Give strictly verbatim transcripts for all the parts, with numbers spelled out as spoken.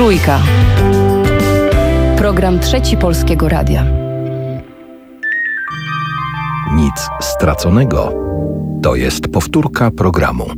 Trójka. Program Trzeci Polskiego Radia. Nic straconego. To jest powtórka programu.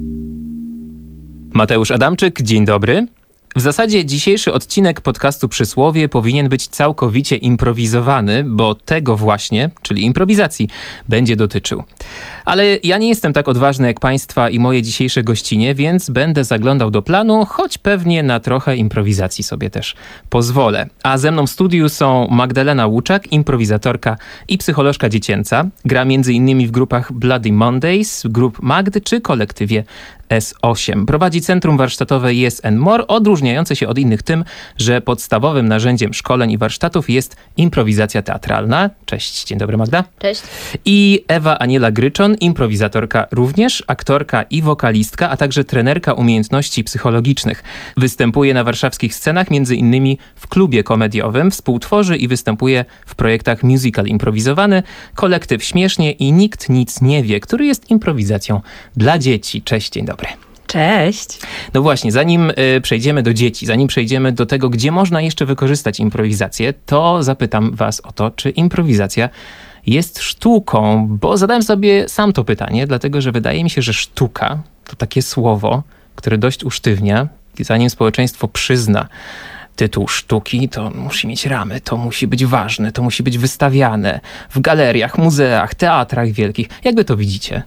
Mateusz Adamczyk, dzień dobry. W zasadzie dzisiejszy odcinek podcastu Przysłowie powinien być całkowicie improwizowany, bo tego właśnie, czyli improwizacji, będzie dotyczył. Ale ja nie jestem tak odważny jak państwa i moje dzisiejsze gościnie, więc będę zaglądał do planu, choć pewnie na trochę improwizacji sobie też pozwolę. A ze mną w studiu są Magdalena Łuczak, improwizatorka i psycholożka dziecięca. Gra między innymi w grupach Bloody Mondays, grup Magdy czy kolektywie S osiem. Prowadzi Centrum Warsztatowe Yes and More, odróżniające się od innych tym, że podstawowym narzędziem szkoleń i warsztatów jest improwizacja teatralna. Cześć, dzień dobry Magda. Cześć. I Ewa Aniela Gryczon, improwizatorka również, aktorka i wokalistka, a także trenerka umiejętności psychologicznych. Występuje na warszawskich scenach, między innymi w klubie komediowym, współtworzy i występuje w projektach musical improwizowany, kolektyw Śmiesznie i Nikt Nic Nie Wie, który jest improwizacją dla dzieci. Cześć, dzień dobry. Cześć. No właśnie, zanim y, przejdziemy do dzieci, zanim przejdziemy do tego, gdzie można jeszcze wykorzystać improwizację, to zapytam was o to, czy improwizacja jest sztuką, bo zadałem sobie sam to pytanie, dlatego że wydaje mi się, że sztuka to takie słowo, które dość usztywnia, zanim społeczeństwo przyzna tytuł sztuki, to musi mieć ramy, to musi być ważne, to musi być wystawiane w galeriach, muzeach, teatrach wielkich. Jak wy to widzicie?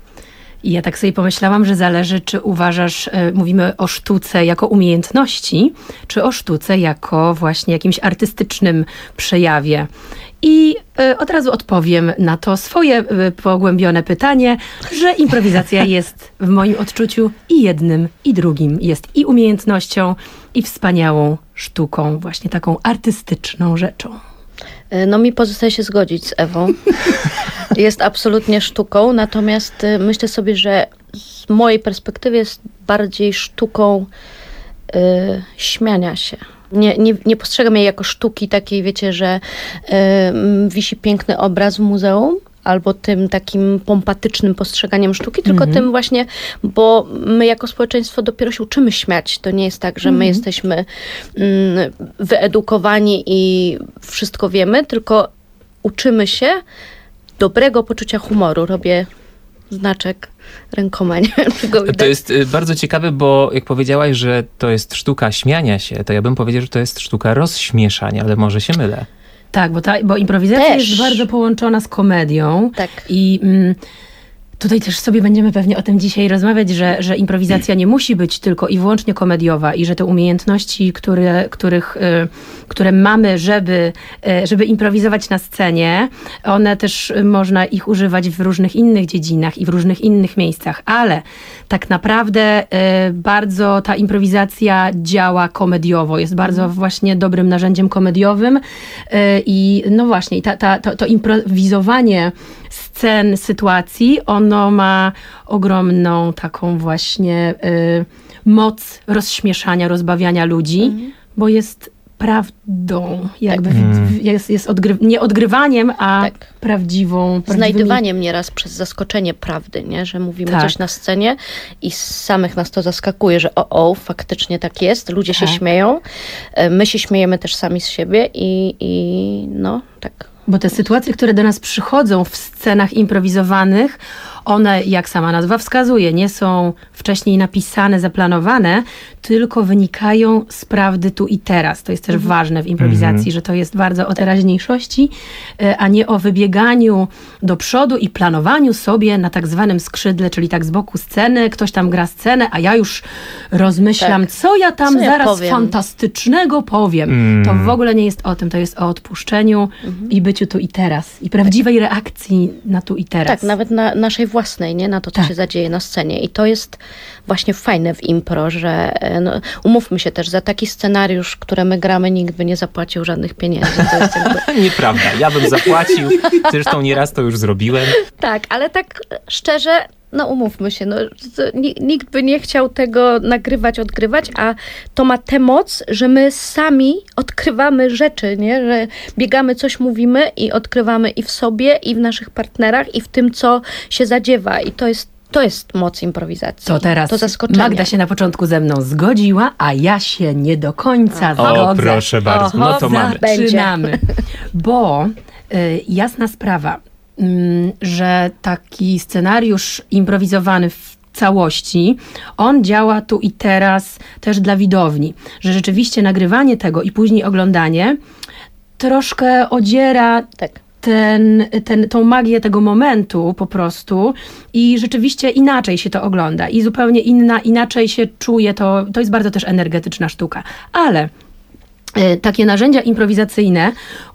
I ja tak sobie pomyślałam, że zależy, czy uważasz, y, mówimy o sztuce jako umiejętności, czy o sztuce jako właśnie jakimś artystycznym przejawie. I y, od razu odpowiem na to swoje y, pogłębione pytanie, że improwizacja jest w moim odczuciu i jednym, i drugim. Jest i umiejętnością, i wspaniałą sztuką, właśnie taką artystyczną rzeczą. No mi pozostaje się zgodzić z Ewą. Jest absolutnie sztuką, natomiast y, myślę sobie, że z mojej perspektywy jest bardziej sztuką y, śmiania się. Nie, nie, nie postrzegam jej jako sztuki takiej, wiecie, że y, wisi piękny obraz w muzeum, albo tym takim pompatycznym postrzeganiem sztuki, tylko mm-hmm. tym właśnie, bo my jako społeczeństwo dopiero się uczymy śmiać. To nie jest tak, że my mm-hmm. jesteśmy mm, wyedukowani i wszystko wiemy, tylko uczymy się dobrego poczucia humoru. Robię znaczek rękoma, nie wiem, czy go widać. To jest bardzo ciekawe, bo jak powiedziałaś, że to jest sztuka śmiania się, to ja bym powiedział, że to jest sztuka rozśmieszania, ale może się mylę. Tak, bo, ta, bo improwizacja też jest bardzo połączona z komedią. Tak. I mm, tutaj też sobie będziemy pewnie o tym dzisiaj rozmawiać, że, że improwizacja nie musi być tylko i wyłącznie komediowa i że te umiejętności, które, których, y, które mamy, żeby, y, żeby improwizować na scenie, one też y, można ich używać w różnych innych dziedzinach i w różnych innych miejscach, ale tak naprawdę y, bardzo ta improwizacja działa komediowo, jest bardzo mm. właśnie dobrym narzędziem komediowym y, i no właśnie ta, ta, to, to improwizowanie scen, sytuacji, ono ma ogromną taką właśnie y, moc rozśmieszania, rozbawiania ludzi, mm. bo jest prawdą, jakby mm. jest, jest odgry- nie odgrywaniem, a tak. prawdziwą. Znajdywaniem nieraz przez zaskoczenie prawdy, nie? Że mówimy tak. coś na scenie i z samych nas to zaskakuje, że o, o, faktycznie tak jest, ludzie tak. się śmieją, my się śmiejemy też sami z siebie i, i no, tak. Bo te sytuacje, które do nas przychodzą w scenach improwizowanych, one, jak sama nazwa wskazuje, nie są wcześniej napisane, zaplanowane, tylko wynikają z prawdy tu i teraz. To jest też mhm. ważne w improwizacji, mhm. że to jest bardzo o teraźniejszości, a nie o wybieganiu do przodu i planowaniu sobie na tak zwanym skrzydle, czyli tak z boku sceny. Ktoś tam gra scenę, a ja już rozmyślam, tak. co ja tam co zaraz ja powiem. fantastycznego powiem. Mm. To w ogóle nie jest o tym. To jest o odpuszczeniu mhm. i byciu tu i teraz. I prawdziwej tak. reakcji na tu i teraz. Tak, nawet na naszej własnej, nie? Na to, co tak. się zadzieje na scenie. I to jest właśnie fajne w impro, że no, umówmy się też, za taki scenariusz, który my gramy, nikt by nie zapłacił żadnych pieniędzy. To jest jakby... Nieprawda. Ja bym zapłacił. Zresztą nieraz to już zrobiłem. Tak, ale tak szczerze, no umówmy się, no, nikt by nie chciał tego nagrywać, odgrywać, a to ma tę moc, że my sami odkrywamy rzeczy, nie? Że biegamy, coś mówimy i odkrywamy i w sobie, i w naszych partnerach, i w tym, co się zadziewa. I to jest To jest moc improwizacji. To teraz to zaskoczenie. Magda się na początku ze mną zgodziła, a ja się nie do końca O, zgodzę. proszę bardzo, no to Oho, mamy. Będzie. Zaczynamy. Bo y, jasna sprawa, y, że taki scenariusz improwizowany w całości, on działa tu i teraz też dla widowni. Że rzeczywiście nagrywanie tego i później oglądanie troszkę odziera Tak. ten, ten, tą magię tego momentu po prostu i rzeczywiście inaczej się to ogląda i zupełnie inna, inaczej się czuje, to, to jest bardzo też energetyczna sztuka. Ale y, takie narzędzia improwizacyjne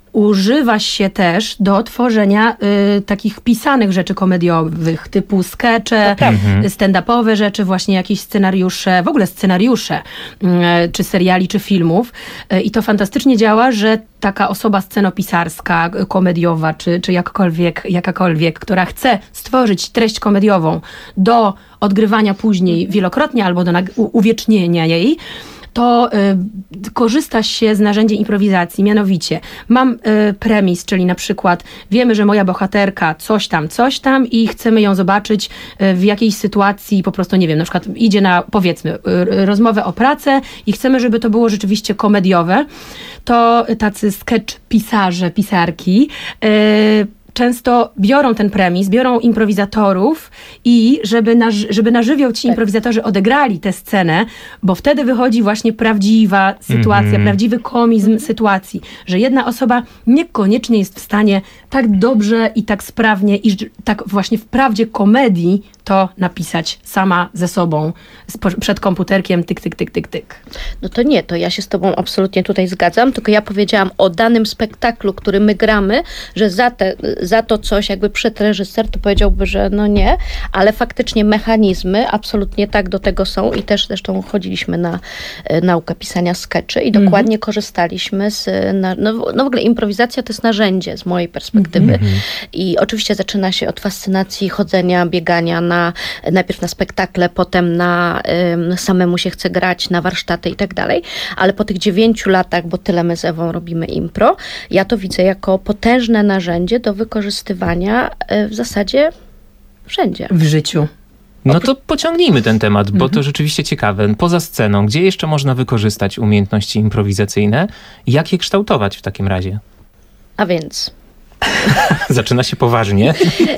używa się też do tworzenia y, takich pisanych rzeczy komediowych, typu skecze, stand-upowe rzeczy, właśnie jakieś scenariusze, w ogóle scenariusze, y, czy seriali, czy filmów. Y, I to fantastycznie działa, że taka osoba scenopisarska, y, komediowa, czy, czy jakkolwiek, jakakolwiek, która chce stworzyć treść komediową do odgrywania później wielokrotnie albo do nag- u- uwiecznienia jej, to y, korzysta się z narzędzi improwizacji. Mianowicie mam y, premis, czyli na przykład wiemy, że moja bohaterka coś tam, coś tam i chcemy ją zobaczyć y, w jakiejś sytuacji, po prostu nie wiem, na przykład idzie na, powiedzmy, y, rozmowę o pracę i chcemy, żeby to było rzeczywiście komediowe, to tacy sketch pisarze, pisarki y, często biorą ten premis, biorą improwizatorów i żeby na, żeby na żywioł ci improwizatorzy odegrali tę scenę, bo wtedy wychodzi właśnie prawdziwa sytuacja, Mhm. prawdziwy komizm sytuacji, że jedna osoba niekoniecznie jest w stanie tak dobrze i tak sprawnie i ż- tak właśnie w prawdzie komedii to napisać sama ze sobą, spo- przed komputerkiem, tyk, tyk, tyk, tyk, tyk. No to nie, to ja się z tobą absolutnie tutaj zgadzam, tylko ja powiedziałam o danym spektaklu, który my gramy, że za, te, za to coś jakby przed reżyser, to powiedziałby, że no nie, ale faktycznie mechanizmy absolutnie tak do tego są i też zresztą chodziliśmy na e, naukę pisania skeczy i dokładnie korzystaliśmy z, na, no, w- no w ogóle improwizacja to jest narzędzie z mojej perspektywy i oczywiście zaczyna się od fascynacji chodzenia, biegania na, najpierw na spektakle, potem na ym, samemu się chce grać, na warsztaty i tak dalej, ale po tych dziewięciu latach, bo tyle my z Ewą robimy impro, ja to widzę jako potężne narzędzie do wykorzystywania y, w zasadzie wszędzie. W życiu. No to pociągnijmy ten temat, bo to rzeczywiście ciekawe. Poza sceną, gdzie jeszcze można wykorzystać umiejętności improwizacyjne? Jak je kształtować w takim razie? A więc Zaczyna się poważnie.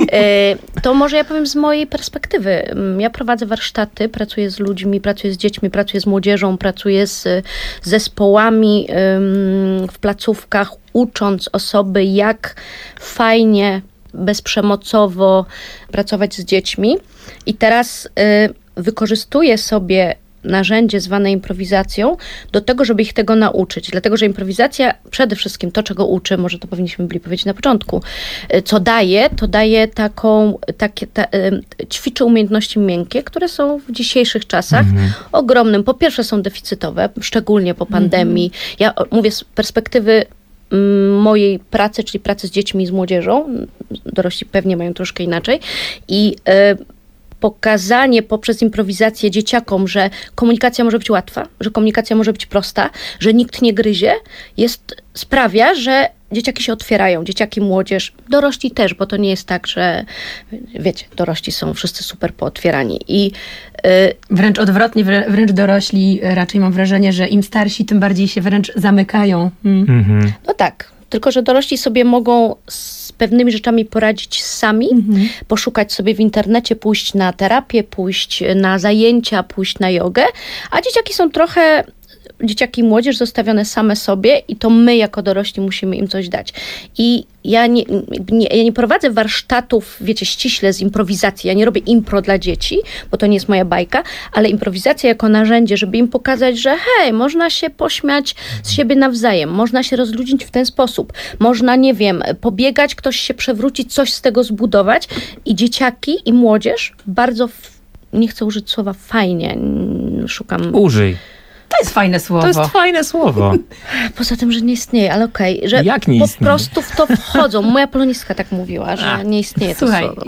y, to może ja powiem z mojej perspektywy. Mm, Ja prowadzę warsztaty, pracuję z ludźmi, pracuję z dziećmi, pracuję z młodzieżą, pracuję z y, zespołami ym, w placówkach, ucząc osoby, jak fajnie, bezprzemocowo pracować z dziećmi. I teraz y, wykorzystuję sobie narzędzie zwane improwizacją do tego, żeby ich tego nauczyć. Dlatego, że improwizacja przede wszystkim to, czego uczy, może to powinniśmy byli powiedzieć na początku, y, co daje, to daje taką, takie, ta, y, ćwiczy umiejętności miękkie, które są w dzisiejszych czasach ogromnym. Po pierwsze są deficytowe, szczególnie po pandemii. Ja o, mówię z perspektywy mm, mojej pracy, czyli pracy z dziećmi i z młodzieżą. Dorośli pewnie mają troszkę inaczej. I y, pokazanie poprzez improwizację dzieciakom, że komunikacja może być łatwa, że komunikacja może być prosta, że nikt nie gryzie, jest, sprawia, że dzieciaki się otwierają, dzieciaki, młodzież, dorośli też, bo to nie jest tak, że wiecie, dorośli są wszyscy super pootwierani. I y, Wręcz odwrotnie, wrę- wręcz dorośli raczej mam wrażenie, że im starsi, tym bardziej się wręcz zamykają. Mm. Mhm. no tak, tylko że dorośli sobie mogą z pewnymi rzeczami poradzić sami, poszukać sobie w internecie, pójść na terapię, pójść na zajęcia, pójść na jogę, a dzieciaki są trochę, dzieciaki i młodzież zostawione same sobie i to my jako dorośli musimy im coś dać. I ja nie, nie, ja nie prowadzę warsztatów, wiecie, ściśle z improwizacji. Ja nie robię impro dla dzieci, bo to nie jest moja bajka, ale improwizacja jako narzędzie, żeby im pokazać, że hej, można się pośmiać z siebie nawzajem, można się rozluźnić w ten sposób, można, nie wiem, pobiegać, ktoś się przewrócić, coś z tego zbudować i dzieciaki i młodzież bardzo, f- nie chcę użyć słowa fajnie, mm, szukam... Użyj. To jest fajne słowo. To jest fajne słowo. Poza tym, że nie istnieje, ale okej, że Jak nie po istnieje? prostu w to wchodzą. Moja polonistka tak mówiła, że A, nie istnieje to Słuchaj, słowo. jest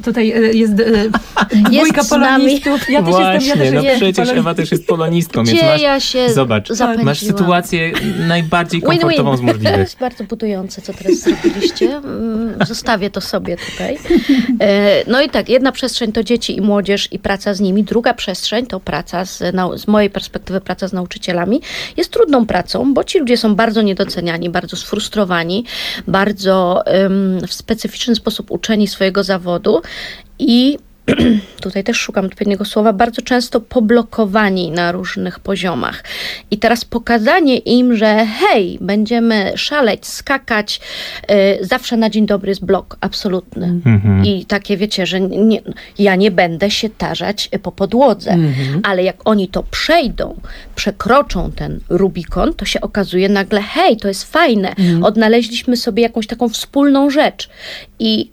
tutaj y, jest y, dwójka Jest z nami. polonistów. Ja też Właśnie, jestem, ja też no jestem przecież polonistką. Ewa też jest polonistką, Gdzie więc masz, ja się zobacz, zapędziłam. masz sytuację najbardziej komfortową z To możliwych. jest bardzo budujące, co teraz zrobiliście. Mm, Zostawię to sobie tutaj. E, No i tak, jedna przestrzeń to dzieci i młodzież i praca z nimi. Druga przestrzeń to praca, z, nau- z mojej perspektywy praca z nauczycielami. Jest trudną pracą, bo ci ludzie są bardzo niedoceniani, bardzo sfrustrowani, bardzo ym, w specyficzny sposób uczeni swojego zawodu i tutaj też szukam odpowiedniego słowa, bardzo często poblokowani na różnych poziomach. I teraz pokazanie im, że hej, będziemy szaleć, skakać, y, zawsze na dzień dobry jest blok absolutny. Mhm. I takie wiecie, że nie, ja nie będę się tarzać po podłodze, Mhm. ale jak oni to przejdą, przekroczą ten Rubikon, to się okazuje nagle, hej, to jest fajne, odnaleźliśmy sobie jakąś taką wspólną rzecz. I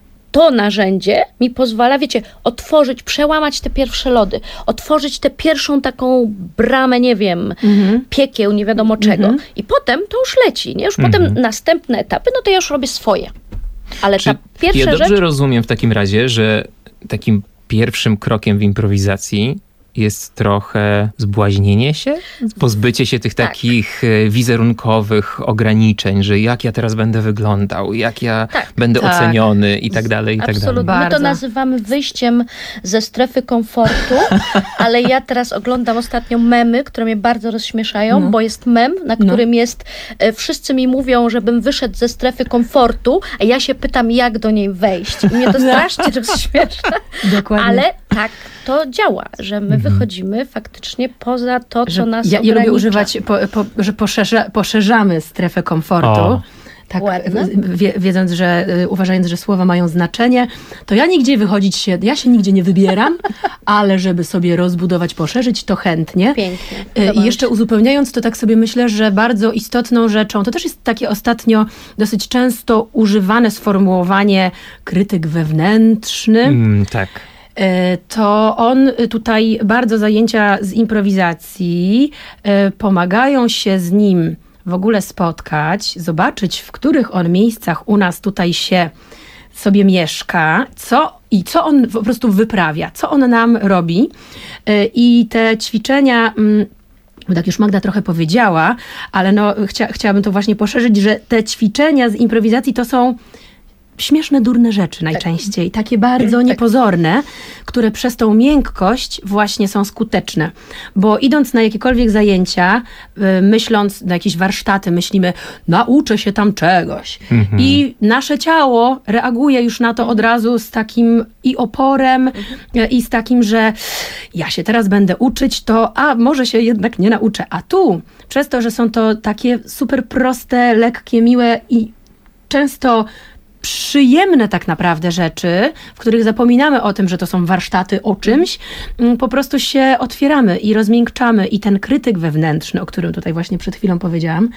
to narzędzie mi pozwala, wiecie, otworzyć, przełamać te pierwsze lody, otworzyć tę pierwszą taką bramę, nie wiem, Mhm. piekieł, nie wiadomo czego. Mhm. I potem to już leci, nie? Już Mhm. potem następne etapy, no to ja już robię swoje. Ale Czy ta pierwsza ja dobrze rzecz... rozumiem w takim razie, że takim pierwszym krokiem w improwizacji jest trochę zbłaźnienie się? Pozbycie się tych Tak. takich e, wizerunkowych ograniczeń, że jak ja teraz będę wyglądał, jak ja Tak. będę Tak. oceniony i tak dalej, i tak Absolutnie. dalej. My to Bardzo. nazywamy wyjściem ze strefy komfortu, ale ja teraz oglądam ostatnio memy, które mnie bardzo rozśmieszają, No. bo jest mem, na No. którym jest, e, wszyscy mi mówią, żebym wyszedł ze strefy komfortu, a ja się pytam, jak do niej wejść. I mnie to strasznie rozśmiesza, Dokładnie. ale tak to działa, że my wychodzimy faktycznie poza to, co Że nas ja, ja ogranicza. lubię używać, po, po, że poszerza, poszerzamy strefę komfortu. O. Tak, Ładne. wie, wiedząc, że y, uważając, że słowa mają znaczenie, to ja nigdzie wychodzić się, ja się nigdzie nie wybieram, ale żeby sobie rozbudować, poszerzyć, to chętnie. Pięknie. Y, Podoba I mi jeszcze się. uzupełniając, to tak sobie myślę, że bardzo istotną rzeczą, to też jest takie ostatnio dosyć często używane sformułowanie krytyk wewnętrzny. Mm, tak. E, to on y, tutaj bardzo zajęcia z improwizacji e, pomagają się z nim w ogóle spotkać, zobaczyć, w których on miejscach u nas tutaj się sobie mieszka, co i co on po prostu wyprawia, co on nam robi. E, I te ćwiczenia, mm, bo tak już Magda trochę powiedziała, ale no, chcia, chciałabym to właśnie poszerzyć, że te ćwiczenia z improwizacji to są śmieszne, durne rzeczy najczęściej, takie bardzo niepozorne, które przez tą miękkość właśnie są skuteczne. Bo idąc na jakiekolwiek zajęcia, y, myśląc na jakieś warsztaty, myślimy, nauczę się tam czegoś. Mhm. I nasze ciało reaguje już na to od razu z takim i oporem, y, i z takim, że ja się teraz będę uczyć, to a może się jednak nie nauczę. A tu, przez to, że są to takie super proste, lekkie, miłe i często przyjemne tak naprawdę rzeczy, w których zapominamy o tym, że to są warsztaty o czymś, mm, po prostu się otwieramy i rozmiękczamy i ten krytyk wewnętrzny, o którym tutaj właśnie przed chwilą powiedziałam,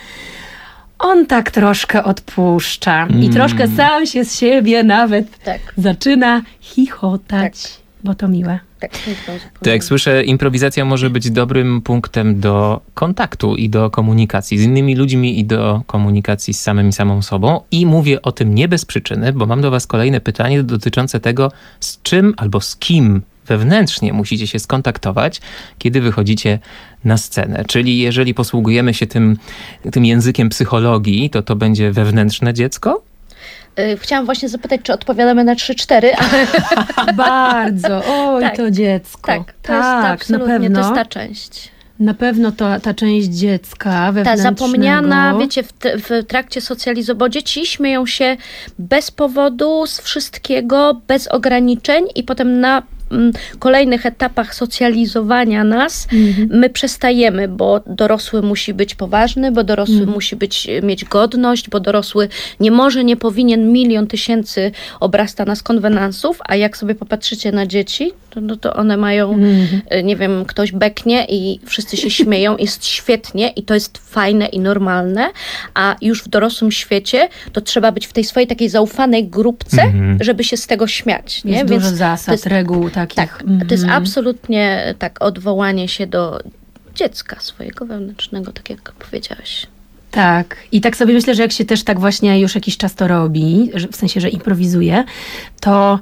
on tak troszkę odpuszcza i Mm. troszkę sam się z siebie nawet Tak, zaczyna chichotać, Tak. bo to miłe. tak. piękną zupełnie. To jak słyszę, improwizacja może być dobrym punktem do kontaktu i do komunikacji z innymi ludźmi i do komunikacji z samym i samą sobą. I mówię o tym nie bez przyczyny, bo mam do was kolejne pytanie dotyczące tego, z czym albo z kim wewnętrznie musicie się skontaktować, kiedy wychodzicie na scenę. Czyli jeżeli posługujemy się tym, tym językiem psychologii, to to będzie wewnętrzne dziecko? Y, Chciałam właśnie zapytać, czy odpowiadamy na trzy cztery, ale Bardzo, oj Tak. to dziecko. tak, to jest na absolutnie, pewno. to jest ta część. Na pewno to, ta część dziecka Ta wewnętrznego. zapomniana, wiecie, w, t- w trakcie socjalizowania, bo dzieci śmieją się bez powodu, z wszystkiego, bez ograniczeń i potem na mm, kolejnych etapach socjalizowania nas Mhm. my przestajemy, bo dorosły musi być poważny, bo dorosły Mhm. musi być, mieć godność, bo dorosły nie może, nie powinien, milion tysięcy obrasta nas konwenansów, a jak sobie popatrzycie na dzieci, to, no to one mają, Mhm. y, nie wiem, ktoś beknie i wszyscy się śmieją, jest świetnie i to jest fajne i normalne, a już w dorosłym świecie to trzeba być w tej swojej takiej zaufanej grupce, Mhm. żeby się z tego śmiać. Nie? Jest Więc dużo zasad, to jest, reguł takich. tak, to jest Mhm. absolutnie tak odwołanie się do dziecka swojego wewnętrznego, tak jak powiedziałaś. Tak. I tak sobie myślę, że jak się też tak właśnie już jakiś czas to robi, że w sensie, że improwizuje, to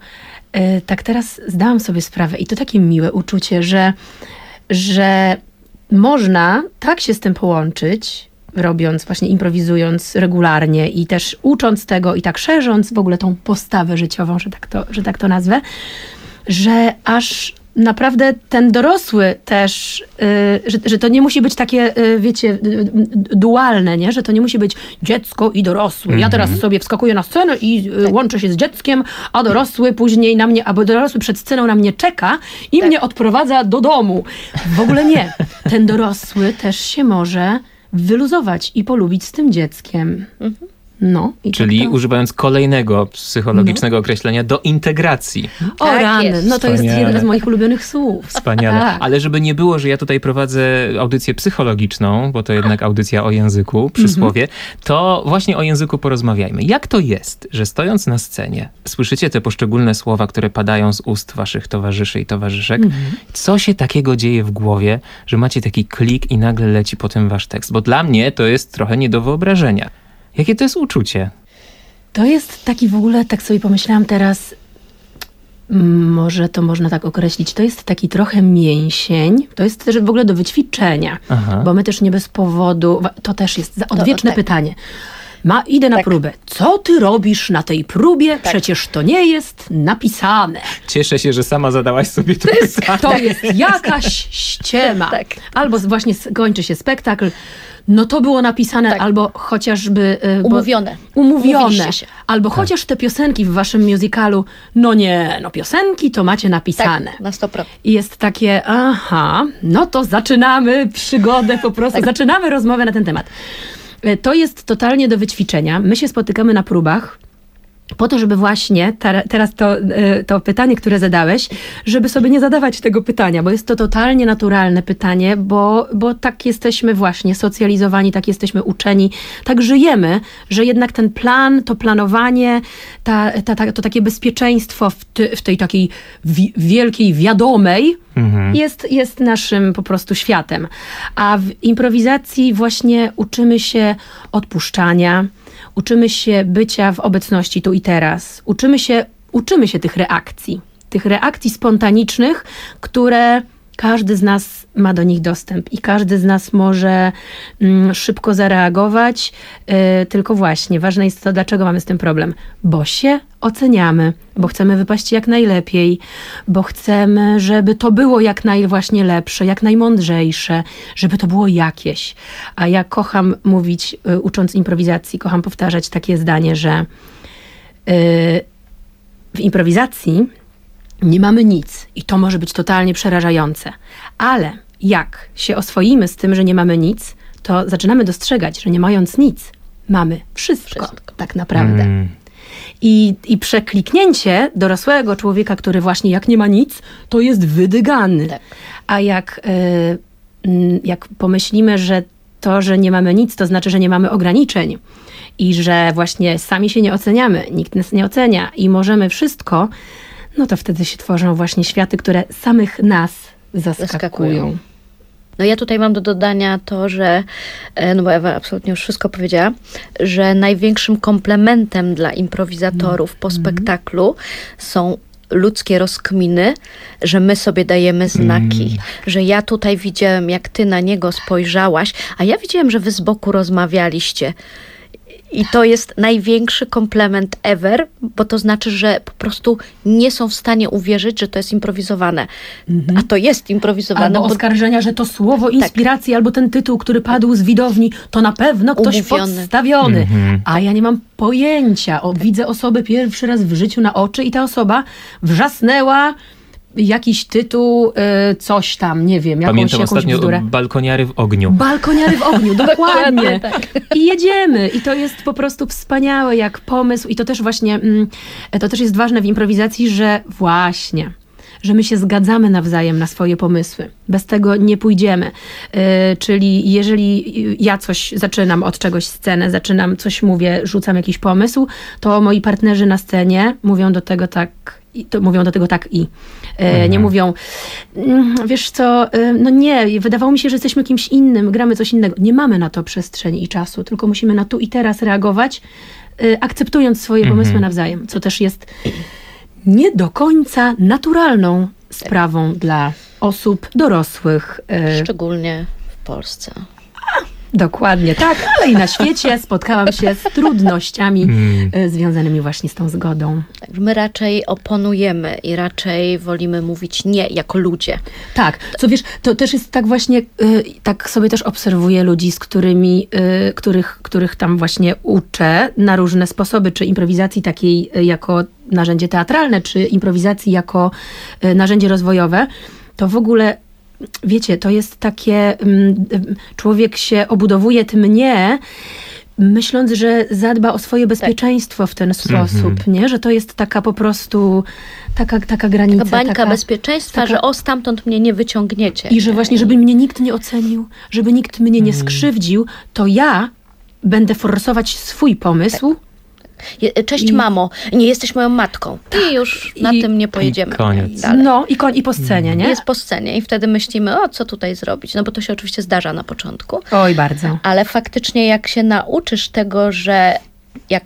y, tak teraz zdałam sobie sprawę i to takie miłe uczucie, że, że można tak się z tym połączyć, robiąc, właśnie improwizując regularnie i też ucząc tego i tak szerząc w ogóle tą postawę życiową, że tak to, że tak to nazwę, że aż naprawdę ten dorosły też, y, że, że to nie musi być takie, y, wiecie, y, dualne, nie? Że to nie musi być dziecko i dorosły. Mm-hmm. Ja teraz sobie wskakuję na scenę i y, tak. łączę się z dzieckiem, a dorosły później na mnie, albo dorosły przed sceną na mnie czeka i tak. mnie odprowadza do domu. W ogóle nie. Ten dorosły też się może wyluzować i polubić z tym dzieckiem. Mm-hmm. No, i Czyli tak to... używając kolejnego psychologicznego no. określenia, do integracji. O tak rany, jest. no to Wspaniale. Jest jedno z moich ulubionych słów. Wspaniale. Tak. Ale żeby nie było, że ja tutaj prowadzę audycję psychologiczną, bo to jednak audycja o języku, przysłowie, mm-hmm. to właśnie o języku porozmawiajmy. Jak to jest, że stojąc na scenie, słyszycie te poszczególne słowa, które padają z ust waszych towarzyszy i towarzyszek? Mm-hmm. Co się takiego dzieje w głowie, że macie taki klik i nagle leci potem wasz tekst? Bo dla mnie to jest trochę nie do wyobrażenia. Jakie to jest uczucie? To jest taki w ogóle, tak sobie pomyślałam teraz, może to można tak określić, to jest taki trochę mięsień, to jest też w ogóle do wyćwiczenia, Aha. bo my też nie bez powodu, to też jest odwieczne to, tak. pytanie. Ma, idę na tak. próbę. Co ty robisz na tej próbie? Tak. Przecież to nie jest napisane. Cieszę się, że sama zadałaś sobie to pytanie. To jest jakaś ściema. Tak. Albo właśnie kończy się spektakl. No to było napisane, tak. albo chociażby... Yy, umówione. Bo, umówione. Się. Albo tak. chociaż te piosenki w waszym musicalu, no nie, no piosenki to macie napisane. Tak, na sto procent. I jest takie, aha, no to zaczynamy przygodę po prostu, tak. zaczynamy rozmowę na ten temat. To jest totalnie do wyćwiczenia. My się spotykamy na próbach po to, żeby właśnie, ta, teraz to, to pytanie, które zadałeś, żeby sobie nie zadawać tego pytania, bo jest to totalnie naturalne pytanie, bo, bo tak jesteśmy właśnie socjalizowani, tak jesteśmy uczeni, tak żyjemy, że jednak ten plan, to planowanie, ta, ta, ta, to takie bezpieczeństwo w, ty, w tej takiej wi- wielkiej, wiadomej, mhm. jest, jest naszym po prostu światem. A w improwizacji właśnie uczymy się odpuszczania, uczymy się bycia w obecności tu i teraz. Uczymy się, uczymy się tych reakcji. Tych reakcji spontanicznych, które każdy z nas ma do nich dostęp i każdy z nas może mm, szybko zareagować. Yy, tylko właśnie, ważne jest to, dlaczego mamy z tym problem. Bo się oceniamy, bo chcemy wypaść jak najlepiej, bo chcemy, żeby to było jak najwłaśnie lepsze, jak najmądrzejsze, żeby to było jakieś. A ja kocham mówić, yy, ucząc improwizacji, kocham powtarzać takie zdanie, że yy, w improwizacji nie mamy nic i to może być totalnie przerażające. Ale jak się oswoimy z tym, że nie mamy nic, to zaczynamy dostrzegać, że nie mając nic, mamy wszystko, wszystko. tak naprawdę. Mm. I, I przekliknięcie dorosłego człowieka, który właśnie jak nie ma nic, to jest wydygany. Tak. A jak, y, jak pomyślimy, że to, że nie mamy nic, to znaczy, że nie mamy ograniczeń i że właśnie sami się nie oceniamy, nikt nas nie ocenia i możemy wszystko, no to wtedy się tworzą właśnie światy, które samych nas zaskakują. zaskakują. No ja tutaj mam do dodania to, że, no bo Ewa absolutnie już wszystko powiedziała, że największym komplementem dla improwizatorów mm. po spektaklu są ludzkie rozkminy, że my sobie dajemy znaki, mm. że ja tutaj widziałem, jak ty na niego spojrzałaś, a ja widziałem, że wy z boku rozmawialiście. I to jest największy komplement ever, bo to znaczy, że po prostu nie są w stanie uwierzyć, że to jest improwizowane. Mm-hmm. A to jest improwizowane. Albo bo... oskarżenia, że to słowo inspiracji, tak. albo ten tytuł, który padł z widowni, to na pewno ktoś Umówiony. podstawiony. Mm-hmm. A ja nie mam pojęcia. O, widzę osobę pierwszy raz w życiu na oczy i ta osoba wrzasnęła jakiś tytuł, y, coś tam, nie wiem, jakąś, Pamiętam jakąś ostatnio bzdurę. Balkoniary w ogniu. Balkoniary w ogniu, dokładnie. tak. I jedziemy. I to jest po prostu wspaniałe jak pomysł. I to też właśnie, mm, to też jest ważne w improwizacji, że właśnie, że my się zgadzamy nawzajem na swoje pomysły. Bez tego nie pójdziemy. Yy, czyli jeżeli ja coś zaczynam od czegoś scenę, zaczynam coś mówię, rzucam jakiś pomysł, to moi partnerzy na scenie mówią do tego tak, i to mówią do tego tak i. Yy, mhm. Nie mówią, wiesz co, yy, no nie, wydawało mi się, że jesteśmy kimś innym, gramy coś innego. Nie mamy na to przestrzeni i czasu, tylko musimy na tu i teraz reagować, yy, akceptując swoje mhm. pomysły nawzajem, co też jest nie do końca naturalną sprawą dla osób dorosłych. y, Szczególnie w Polsce. Dokładnie tak, ale i na świecie spotkałam się z trudnościami Mm. y, związanymi właśnie z tą zgodą. Także my raczej oponujemy i raczej wolimy mówić nie jako ludzie. Tak, co wiesz, to też jest tak właśnie, y, tak sobie też obserwuję ludzi, z którymi, y, których, których tam właśnie uczę na różne sposoby, czy improwizacji takiej y, jako narzędzie teatralne, czy improwizacji jako y, narzędzie rozwojowe, to w ogóle wiecie, to jest takie, mm, y, człowiek się obudowuje tym nie, myśląc, że zadba o swoje bezpieczeństwo w ten sposób, nie? Że to jest taka po prostu, taka, taka granica. Taka bańka taka, bezpieczeństwa, taka- że o, stamtąd mnie nie wyciągniecie. I że właśnie, żeby mnie nikt nie ocenił, żeby nikt mnie nie skrzywdził, to ja będę forsować swój pomysł. Je- Cześć I- mamo, nie jesteś moją matką. I już na I- tym nie pojedziemy. i koniec. Dalej. No i, koń, i po scenie, nie? Jest po scenie i wtedy myślimy, o co tutaj zrobić. No bo to się oczywiście zdarza na początku. Oj, bardzo. Ale faktycznie jak się nauczysz tego, że jak,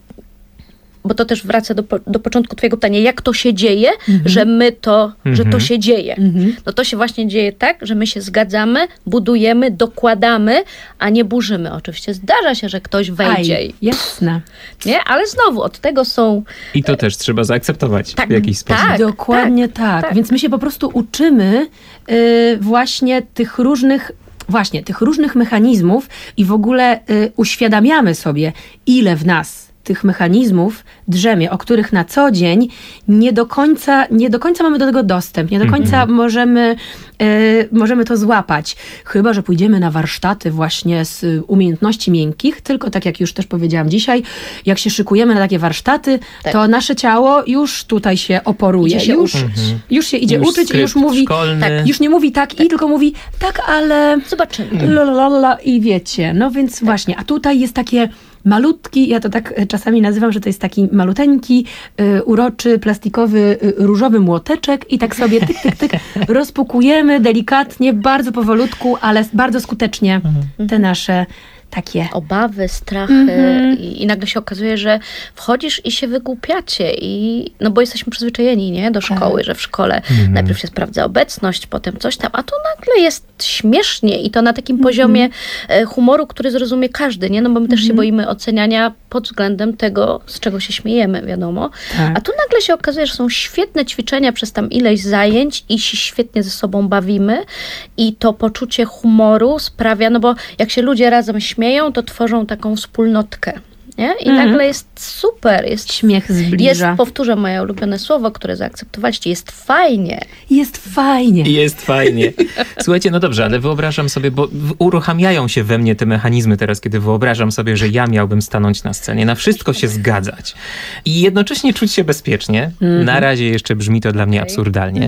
bo to też wraca do, po- do początku twojego pytania, jak to się dzieje, że my to, że to Mhm. się dzieje. Mhm. No to się właśnie dzieje tak, że my się zgadzamy, budujemy, dokładamy, a nie burzymy. Oczywiście zdarza się, że ktoś wejdzie, Aj, jasne. nie? Ale znowu od tego są... I to też trzeba zaakceptować Tak, w jakiś sposób. tak. Dokładnie tak, tak. Więc my się po prostu uczymy y, właśnie tych różnych, właśnie tych różnych mechanizmów i w ogóle y, uświadamiamy sobie, ile w nas tych mechanizmów drzemie, o których na co dzień nie do końca, nie do końca mamy do tego dostęp, nie do końca możemy, y, możemy to złapać. Chyba że pójdziemy na warsztaty właśnie z y, umiejętności miękkich, tylko tak jak już też powiedziałam dzisiaj, jak się szykujemy na takie warsztaty, Tak. to nasze ciało już tutaj się oporuje. Idzie się już, uczyć. już się idzie Już uczyć i skrypt już mówi, szkolny. tak, już nie mówi tak i, tylko mówi tak, ale Zobaczymy. lalalala i wiecie. No więc właśnie, a tutaj jest takie malutki, ja to tak e, czasami nazywam, że to jest taki maluteńki, y, uroczy, plastikowy, y, różowy młoteczek i tak sobie tyk, tyk, tyk rozpukujemy delikatnie, bardzo powolutku, ale bardzo skutecznie te nasze takie... Obawy, strachy Mhm. i, i nagle się okazuje, że wchodzisz i się wygłupiacie i no bo jesteśmy przyzwyczajeni, nie, do szkoły, że w szkole najpierw się sprawdza obecność, potem coś tam, a tu nagle jest śmiesznie i to na takim poziomie e, humoru, który zrozumie każdy, nie, no bo my też się boimy oceniania pod względem tego, z czego się śmiejemy, wiadomo, Tak. a tu nagle się okazuje, że są świetne ćwiczenia przez tam ileś zajęć i się świetnie ze sobą bawimy i to poczucie humoru sprawia, no bo jak się ludzie razem śmieją, to tworzą taką wspólnotkę, nie? I Mhm. nagle jest super, jest, Śmiech jest, zbliża. powtórzę moje ulubione słowo, które zaakceptowaliście, jest fajnie. Jest fajnie. I jest fajnie. Słuchajcie, no dobrze, ale wyobrażam sobie, bo w- uruchamiają się we mnie te mechanizmy teraz, kiedy wyobrażam sobie, że ja miałbym stanąć na scenie, na wszystko się zgadzać i jednocześnie czuć się bezpiecznie. Na razie jeszcze brzmi to dla mnie absurdalnie.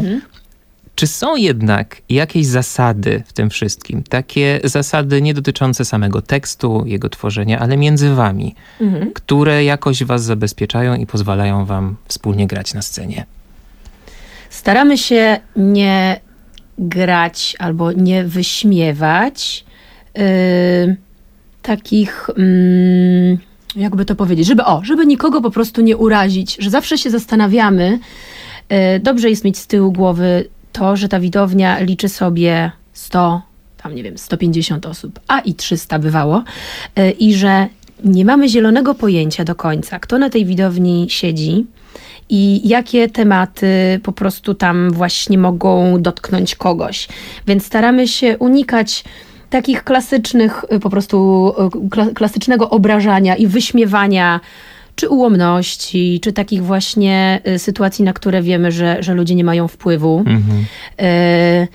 Czy są jednak jakieś zasady w tym wszystkim? Takie zasady nie dotyczące samego tekstu, jego tworzenia, ale między wami, które jakoś was zabezpieczają i pozwalają wam wspólnie grać na scenie? Staramy się nie grać albo nie wyśmiewać yy, takich, mm, jakby to powiedzieć, żeby o, żeby nikogo po prostu nie urazić, że zawsze się zastanawiamy, yy, dobrze jest mieć z tyłu głowy to, że ta widownia liczy sobie sto, tam nie wiem, sto pięćdziesiąt osób, a i trzysta bywało, yy, i że nie mamy zielonego pojęcia do końca, kto na tej widowni siedzi, i jakie tematy po prostu tam właśnie mogą dotknąć kogoś. Więc staramy się unikać takich klasycznych, y, po prostu y, kla- klasycznego obrażania i wyśmiewania, czy ułomności, czy takich właśnie y, sytuacji, na które wiemy, że, że ludzie nie mają wpływu. Mhm. Y,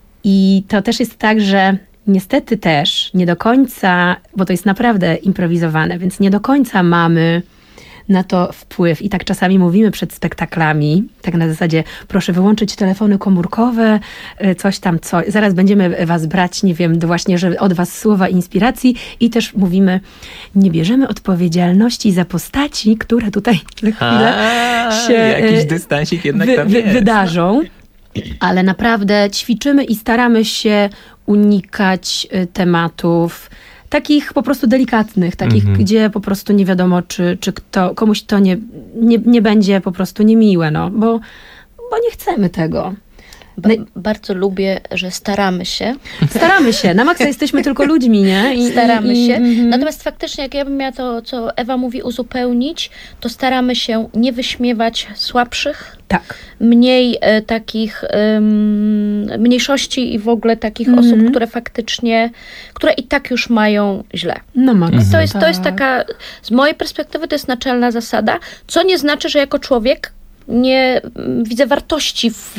I to też jest tak, że niestety też nie do końca, bo to jest naprawdę improwizowane, więc nie do końca mamy na to wpływ. I tak czasami mówimy przed spektaklami, tak na zasadzie, proszę wyłączyć telefony komórkowe, y, coś tam, co. Zaraz będziemy was brać, nie wiem, właśnie, że od was słowa inspiracji i też mówimy, nie bierzemy odpowiedzialności za postaci, które tutaj za chwilę A, się, jakiś y, dystansik jednak wy, tam wy, jest. wydarzą. Ale naprawdę ćwiczymy i staramy się unikać y, tematów takich po prostu delikatnych, takich, Mhm. gdzie po prostu nie wiadomo, czy, czy kto, komuś to nie, nie, nie będzie po prostu niemiłe, no, bo, bo nie chcemy tego. Ba- bardzo lubię, że staramy się. Staramy się, na maksa jesteśmy tylko ludźmi, nie? I, Staramy i, i, się. mhm. Natomiast faktycznie, jak ja bym miała to, co Ewa mówi, uzupełnić, to staramy się nie wyśmiewać słabszych, Tak. mniej e, takich em, mniejszości i w ogóle takich Mhm. osób, które faktycznie, które i tak już mają źle. No maksa. To jest, to jest tak. taka, z mojej perspektywy to jest naczelna zasada, co nie znaczy, że jako człowiek nie mm, widzę wartości w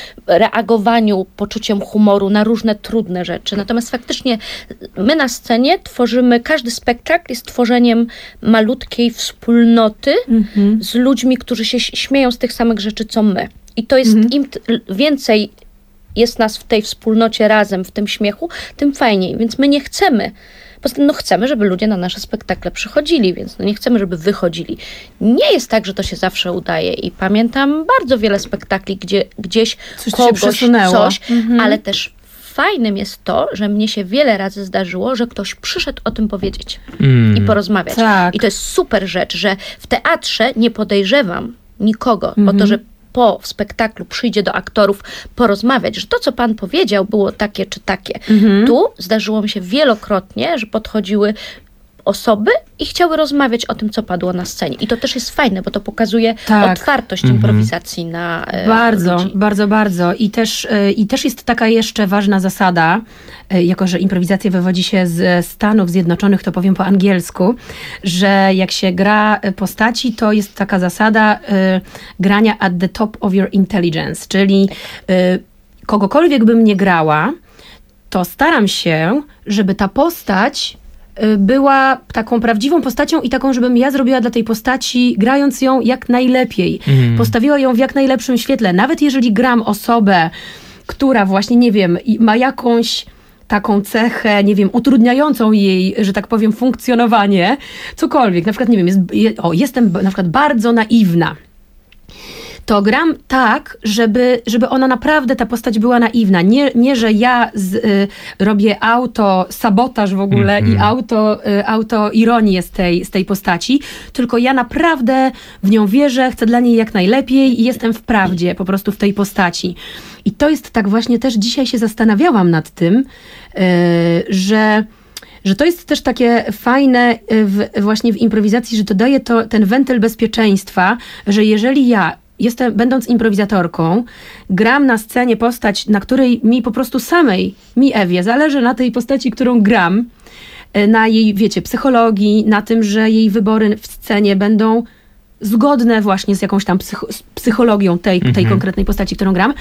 reagowaniu poczuciem humoru na różne trudne rzeczy. Natomiast faktycznie my na scenie tworzymy, każdy spektakl jest tworzeniem malutkiej wspólnoty Mhm. z ludźmi, którzy się śmieją z tych samych rzeczy, co my. I to jest Mhm. im t- więcej jest nas w tej wspólnocie razem, w tym śmiechu, tym fajniej. Więc my nie chcemy. Poza tym, no chcemy, żeby ludzie na nasze spektakle przychodzili, więc no nie chcemy, żeby wychodzili. Nie jest tak, że to się zawsze udaje i pamiętam bardzo wiele spektakli, gdzie gdzieś Coś się kogoś przesunęło. coś, Mhm. ale też fajnym jest to, że mnie się wiele razy zdarzyło, że ktoś przyszedł o tym powiedzieć Mm. i porozmawiać. Tak. I to jest super rzecz, że w teatrze nie podejrzewam nikogo o Mhm. to, że po spektaklu przyjdzie do aktorów porozmawiać, że to, co pan powiedział, było takie czy takie. Mhm. Tu zdarzyło mi się wielokrotnie, że podchodziły osoby i chciały rozmawiać o tym, co padło na scenie. I to też jest fajne, bo to pokazuje Tak. otwartość Mhm. improwizacji na e, Bardzo, ludzi. bardzo, bardzo. I też, y, I też jest taka jeszcze ważna zasada, y, jako że improwizacja wywodzi się z Stanów Zjednoczonych, to powiem po angielsku, że jak się gra y, postaci, to jest taka zasada y, grania at the top of your intelligence, czyli y, kogokolwiek bym nie grała, to staram się, żeby ta postać y, była taką prawdziwą postacią i taką, żebym ja zrobiła dla tej postaci, grając ją jak najlepiej. Mhm. Postawiła ją w jak najlepszym świetle. Nawet jeżeli gram osobę, która właśnie, nie wiem, i ma jakąś taką cechę, nie wiem, utrudniającą jej, że tak powiem, funkcjonowanie, cokolwiek. Na przykład, nie wiem, jest, je, o, jestem b- na przykład bardzo naiwna. To gram tak, żeby, żeby ona naprawdę, ta postać była naiwna. Nie, nie że ja z, y, robię auto sabotaż w ogóle Mhm. i auto, y, auto ironię z tej, z tej postaci, tylko ja naprawdę w nią wierzę, chcę dla niej jak najlepiej i jestem w prawdzie po prostu w tej postaci. I to jest tak właśnie też dzisiaj się zastanawiałam nad tym, y, że że to jest też takie fajne y, w, właśnie w improwizacji, że to daje to, ten wentyl bezpieczeństwa, że jeżeli ja jestem, będąc improwizatorką, gram na scenie postać, na której mi po prostu samej, mi Ewie, zależy na tej postaci, którą gram, y, na jej, wiecie, psychologii, na tym, że jej wybory w scenie będą zgodne właśnie z jakąś tam psycho, z psychologią tej, tej Mhm. konkretnej postaci, którą gram,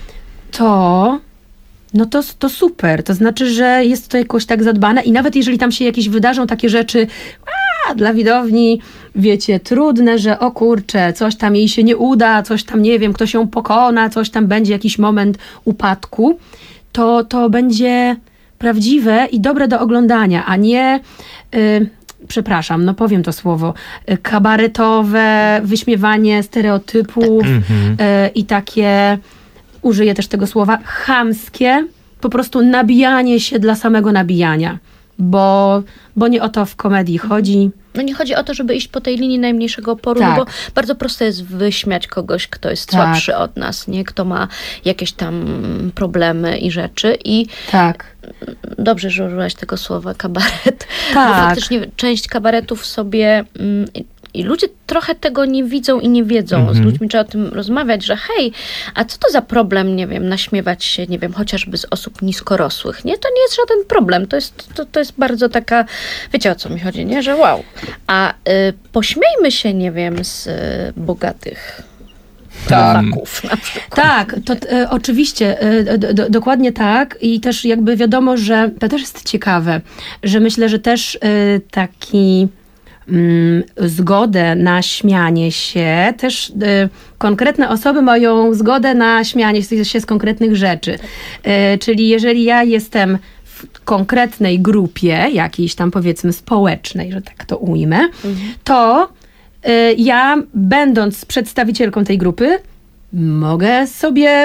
to no to, to super. To znaczy, że jest to jakoś tak zadbane i nawet jeżeli tam się jakieś wydarzą takie rzeczy a, dla widowni, wiecie, trudne, że o kurczę, coś tam jej się nie uda, coś tam, nie wiem, ktoś ją pokona, coś tam będzie, jakiś moment upadku, to, to będzie prawdziwe i dobre do oglądania, a nie... Y, przepraszam, no powiem to słowo, y, kabaretowe wyśmiewanie stereotypów Mhm. y, i takie, użyję też tego słowa, chamskie, po prostu nabijanie się dla samego nabijania, bo, bo nie o to w komedii chodzi. No nie chodzi o to, żeby iść po tej linii najmniejszego oporu, Tak. no bo bardzo prosto jest wyśmiać kogoś, kto jest Tak. słabszy od nas, nie? Kto ma jakieś tam problemy i rzeczy i Tak. dobrze, że użyłaś tego słowa kabaret, bo Tak. faktycznie część kabaretów sobie mm, i ludzie trochę tego nie widzą i nie wiedzą. Z Mhm. ludźmi trzeba o tym rozmawiać, że hej, a co to za problem, nie wiem, naśmiewać się, nie wiem, chociażby z osób niskorosłych, nie? To nie jest żaden problem, to jest, to, to jest bardzo taka, wiecie o co mi chodzi, nie? Że wow. A y, pośmiejmy się, nie wiem, z y, bogatych Tam. lewaków na przykład. Tak, to e, oczywiście, e, do, do, dokładnie tak i też jakby wiadomo, że to też jest ciekawe, że myślę, że też e, taki mm, zgodę na śmianie się, też e, konkretne osoby mają zgodę na śmianie się z konkretnych rzeczy. E, czyli jeżeli ja jestem w konkretnej grupie, jakiejś tam powiedzmy społecznej, że tak to ujmę, to y, ja, będąc przedstawicielką tej grupy, mogę sobie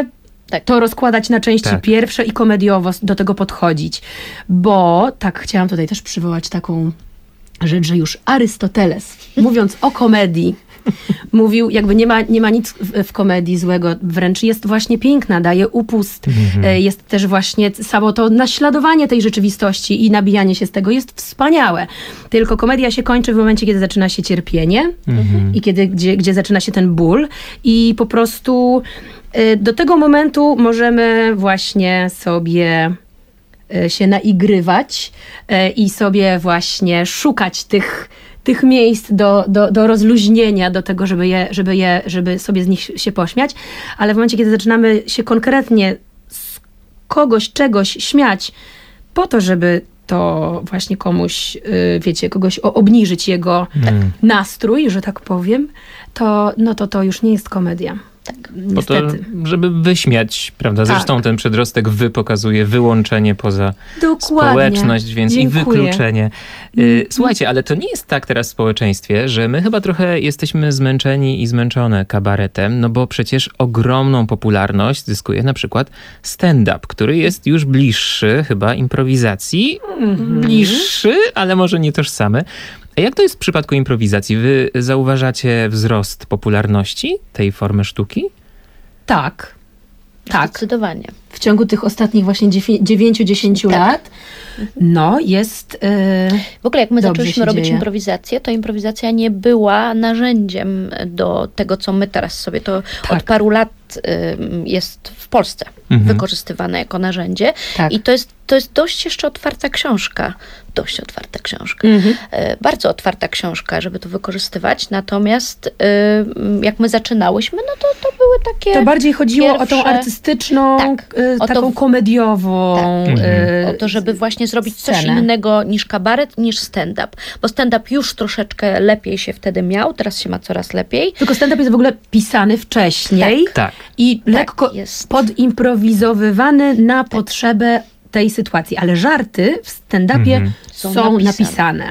Tak. to rozkładać na części Tak. pierwsze i komediowo do tego podchodzić. Bo, tak chciałam tutaj też przywołać taką rzecz, że już Arystoteles, mówiąc o komedii, mówił, jakby nie ma, nie ma nic w, w komedii złego, wręcz jest właśnie piękna, daje upust, e, jest też właśnie samo to naśladowanie tej rzeczywistości i nabijanie się z tego jest wspaniałe. Tylko komedia się kończy w momencie, kiedy zaczyna się cierpienie i kiedy, gdzie, gdzie zaczyna się ten ból i po prostu e, do tego momentu możemy właśnie sobie e, się naigrywać e, i sobie właśnie szukać tych tych miejsc do, do, do rozluźnienia, do tego, żeby, je, żeby, je, żeby sobie z nich się pośmiać, ale w momencie, kiedy zaczynamy się konkretnie z kogoś, czegoś śmiać, po to, żeby to właśnie komuś, yy, wiecie, kogoś o, obniżyć jego Mm. nastrój, że tak powiem, to, no to to już nie jest komedia. Tak. Po to, Niestety. żeby wyśmiać, prawda? Zresztą Tak. ten przedrostek wy pokazuje wyłączenie poza Dokładnie. społeczność, więc Dziękuję. i wykluczenie. Y, Słuchajcie, ale to nie jest tak teraz w społeczeństwie, że my chyba trochę jesteśmy zmęczeni i zmęczone kabaretem, no bo przecież ogromną popularność zyskuje na przykład stand-up, który jest już bliższy chyba improwizacji. Bliższy, ale może nie tożsamy. A jak to jest w przypadku improwizacji? Wy zauważacie wzrost popularności tej formy sztuki? Tak. Tak. Zdecydowanie. W ciągu tych ostatnich właśnie dziewięciu dziesięciu Tak. lat, no jest... Yy, W ogóle jak my Dobrze zaczęliśmy się robić dzieje. improwizację, to improwizacja nie była narzędziem do tego, co my teraz sobie, to Tak. od paru lat ym, jest w Polsce Mhm. wykorzystywane jako narzędzie Tak. i to jest, to jest dość jeszcze otwarta książka, dość otwarta książka, Mhm. e, bardzo otwarta książka, żeby to wykorzystywać, natomiast ym, jak my zaczynałyśmy, no to, to były takie... To bardziej chodziło o tą pierwsze- artystyczną, Tak, y, o to- taką komediową. Tak. y, O to, żeby właśnie zrobić coś scenę. innego niż kabaret, niż stand-up. Bo stand-up już troszeczkę lepiej się wtedy miał, teraz się ma coraz lepiej. Tylko stand-up jest w ogóle pisany wcześniej Tak. i lekko jest. podimprowizowywany na potrzebę tej sytuacji. Ale żarty w stand-upie Mhm. są, Są napisane. napisane.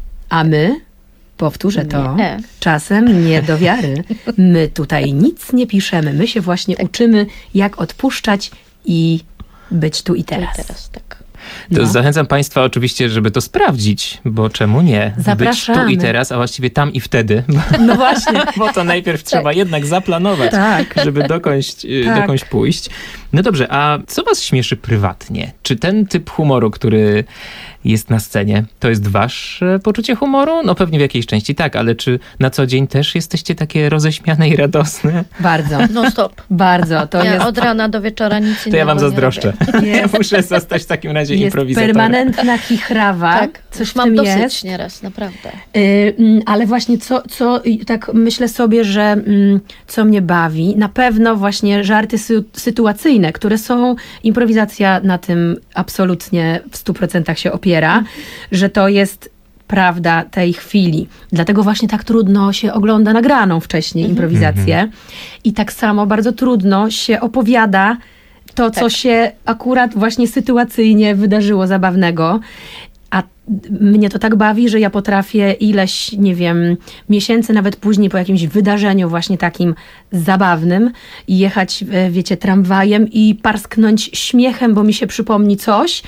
A my, powtórzę to, Nie. czasem nie do wiary. My tutaj nic nie piszemy. My się właśnie uczymy, jak odpuszczać i być tu i To i teraz. teraz tak. To No. zachęcam Państwa oczywiście, żeby to sprawdzić, bo czemu nie? Być tu Zapraszamy. i teraz, a właściwie tam i wtedy, bo, No właśnie. bo to najpierw trzeba jednak zaplanować, Tak. żeby dokądś, y, Tak. dokądś pójść. No dobrze, a co Was śmieszy prywatnie? Czy ten typ humoru, który jest na scenie, to jest Wasze poczucie humoru? No pewnie w jakiejś części tak, ale czy na co dzień też jesteście takie roześmiane i radosne? Bardzo. No stop. Bardzo. To ja jest, od rana do wieczora nic innego To ja Wam nie zazdroszczę. robię. Ja muszę zostać w takim razie jest improwizatorem. permanentna chichrawa. Tak, Coś już w mam tym dosyć jest. nieraz, naprawdę. Y, mm, ale właśnie co, co i tak myślę sobie, że mm, co mnie bawi, na pewno właśnie żarty sy- sytuacyjne, które są, improwizacja na tym absolutnie w stu procentach się opiera, że to jest prawda tej chwili. Dlatego właśnie tak trudno się ogląda nagraną wcześniej improwizację i tak samo bardzo trudno się opowiada to, co Tak. się akurat właśnie sytuacyjnie wydarzyło zabawnego. A mnie to tak bawi, że ja potrafię ileś, nie wiem, miesięcy, nawet później po jakimś wydarzeniu właśnie takim zabawnym jechać, e, wiecie, tramwajem i parsknąć śmiechem, bo mi się przypomni coś.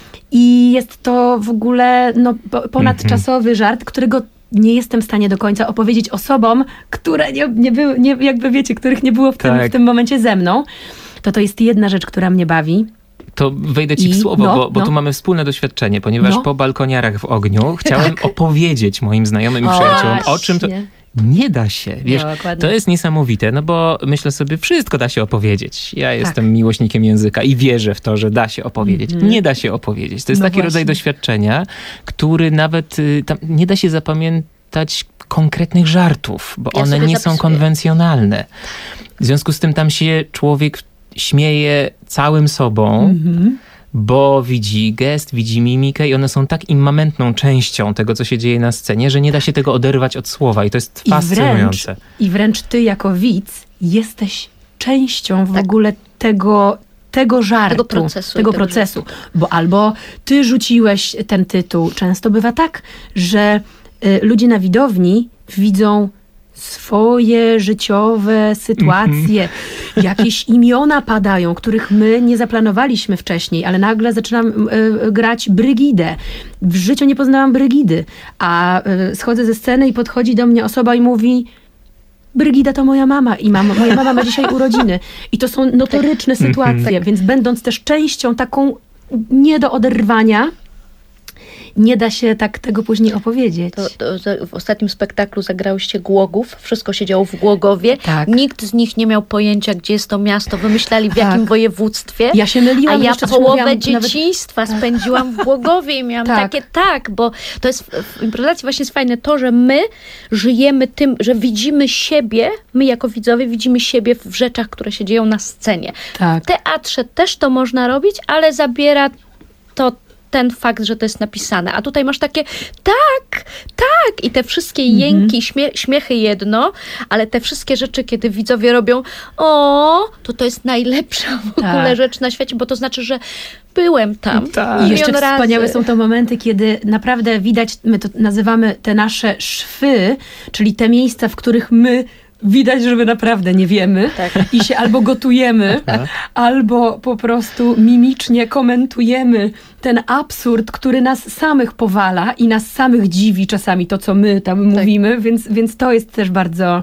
I jest to w ogóle no, po- ponadczasowy żart, którego nie jestem w stanie do końca opowiedzieć osobom, które nie, nie były, nie, jakby wiecie, których nie było w tym, Tak. w tym momencie ze mną. To to jest jedna rzecz, która mnie bawi. To wejdę ci I- w słowo, no, bo, bo no. tu mamy wspólne doświadczenie, ponieważ No. po balkoniarach w ogniu chciałem Tak. opowiedzieć moim znajomym i O, przyjaciołom, o czym to... właśnie. Nie da się, wiesz, Dokładnie. to jest niesamowite, no bo myślę sobie, wszystko da się opowiedzieć. Ja Tak. jestem miłośnikiem języka i wierzę w to, że da się opowiedzieć. Nie da się opowiedzieć. To jest No taki rodzaj właśnie. doświadczenia, który nawet y, tam nie da się zapamiętać konkretnych żartów, bo Ja one sobie nie są zapisuję. konwencjonalne. W związku z tym tam się człowiek śmieje całym sobą, Mhm. bo widzi gest, widzi mimikę i one są tak immamentną częścią tego, co się dzieje na scenie, że nie da się tego oderwać od słowa i to jest I wręcz, fascynujące. I wręcz ty jako widz jesteś częścią w Tak. ogóle tego, tego żartu, Tego procesu i tego tego procesu. Bo albo ty rzuciłeś ten tytuł. Często bywa tak, że y, ludzie na widowni widzą swoje życiowe sytuacje, jakieś imiona padają, których my nie zaplanowaliśmy wcześniej, ale nagle zaczynam y, grać Brygidę. W życiu nie poznałam Brygidy, a y, schodzę ze sceny i podchodzi do mnie osoba i mówi: Brygida to moja mama i mama, moja mama ma dzisiaj urodziny. I to są notoryczne sytuacje, więc będąc też częścią taką nie do oderwania, nie da się tak tego później opowiedzieć. To, to za- w ostatnim spektaklu zagrałyście Głogów, wszystko się działo w Głogowie. Tak. Nikt z nich nie miał pojęcia, gdzie jest to miasto, wymyślali w Tak. jakim województwie. Ja się myliłam, A ja jeszcze coś połowę mówiłam, nawet- dzieciństwa spędziłam w Głogowie i miałam Tak. takie tak, bo to jest w improwizacji właśnie jest fajne to, że my żyjemy tym, że widzimy siebie, my jako widzowie widzimy siebie w rzeczach, które się dzieją na scenie. Tak. W teatrze też to można robić, ale zabiera to ten fakt, że to jest napisane. A tutaj masz takie tak, tak i te wszystkie jęki, śmie- śmiechy jedno, ale te wszystkie rzeczy, kiedy widzowie robią o, to to jest najlepsza w Tak. ogóle rzecz na świecie, bo to znaczy, że byłem tam. Tak. I jeszcze milion razy. wspaniałe są to momenty, kiedy naprawdę widać, my to nazywamy te nasze szwy, czyli te miejsca, w których my widać, że my naprawdę nie wiemy Tak. i się albo gotujemy, albo po prostu mimicznie komentujemy ten absurd, który nas samych powala i nas samych dziwi czasami to, co my tam mówimy, więc, więc to jest też bardzo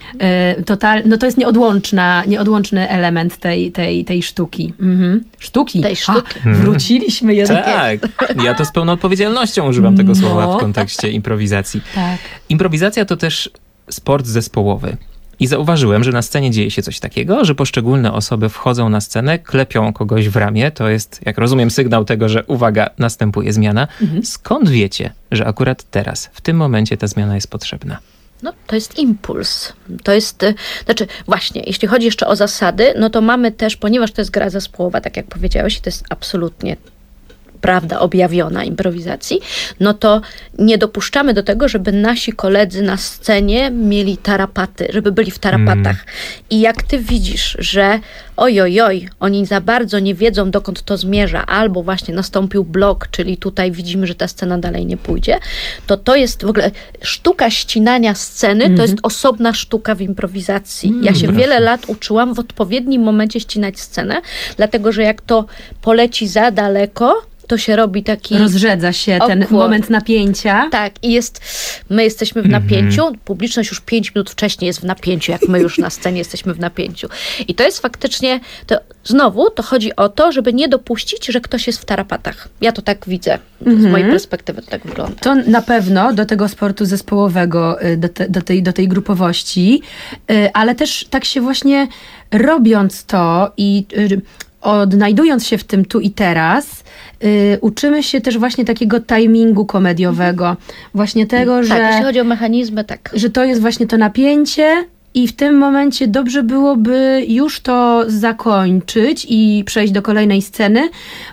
e, total, no to jest nieodłączna, nieodłączny element tej, tej, tej sztuki. Mhm. Sztuki. Tej sztuki. A, wróciliśmy jednak. Tak, ja to z pełną odpowiedzialnością używam tego No. słowa w kontekście improwizacji. Tak. Improwizacja to też sport zespołowy. I zauważyłem, że na scenie dzieje się coś takiego, że poszczególne osoby wchodzą na scenę, klepią kogoś w ramię. To jest, jak rozumiem, sygnał tego, że uwaga, następuje zmiana. Skąd wiecie, że akurat teraz, w tym momencie ta zmiana jest potrzebna? No, to jest impuls. To jest, y, znaczy właśnie, jeśli chodzi jeszcze o zasady, no to mamy też, ponieważ to jest gra zespołowa, tak jak powiedziałeś, i to jest absolutnie prawda objawiona improwizacji, no to nie dopuszczamy do tego, żeby nasi koledzy na scenie mieli tarapaty, żeby byli w tarapatach. I jak ty widzisz, że oj, oj, oj, oni za bardzo nie wiedzą, dokąd to zmierza, albo właśnie nastąpił blok, czyli tutaj widzimy, że ta scena dalej nie pójdzie, to to jest w ogóle sztuka ścinania sceny, to jest osobna sztuka w improwizacji. Ja się wiele lat uczyłam w odpowiednim momencie ścinać scenę, dlatego, że jak to poleci za daleko, to się robi taki... Rozrzedza się ten Awkward. moment napięcia. Tak, i jest, my jesteśmy w napięciu, publiczność już pięć minut wcześniej jest w napięciu, jak my już na scenie jesteśmy w napięciu. I to jest faktycznie, to znowu to chodzi o to, żeby nie dopuścić, że ktoś jest w tarapatach. Ja to tak widzę, z mojej perspektywy to tak wygląda. To na pewno do tego sportu zespołowego, y, do, te, do, tej, do tej grupowości, y, ale też tak się właśnie robiąc to i y, odnajdując się w tym tu i teraz, y, uczymy się też właśnie takiego timingu komediowego. Właśnie tego, Tak, jeśli że, chodzi o mechanizmy, tak. że to jest właśnie to napięcie i w tym momencie dobrze byłoby już to zakończyć i przejść do kolejnej sceny,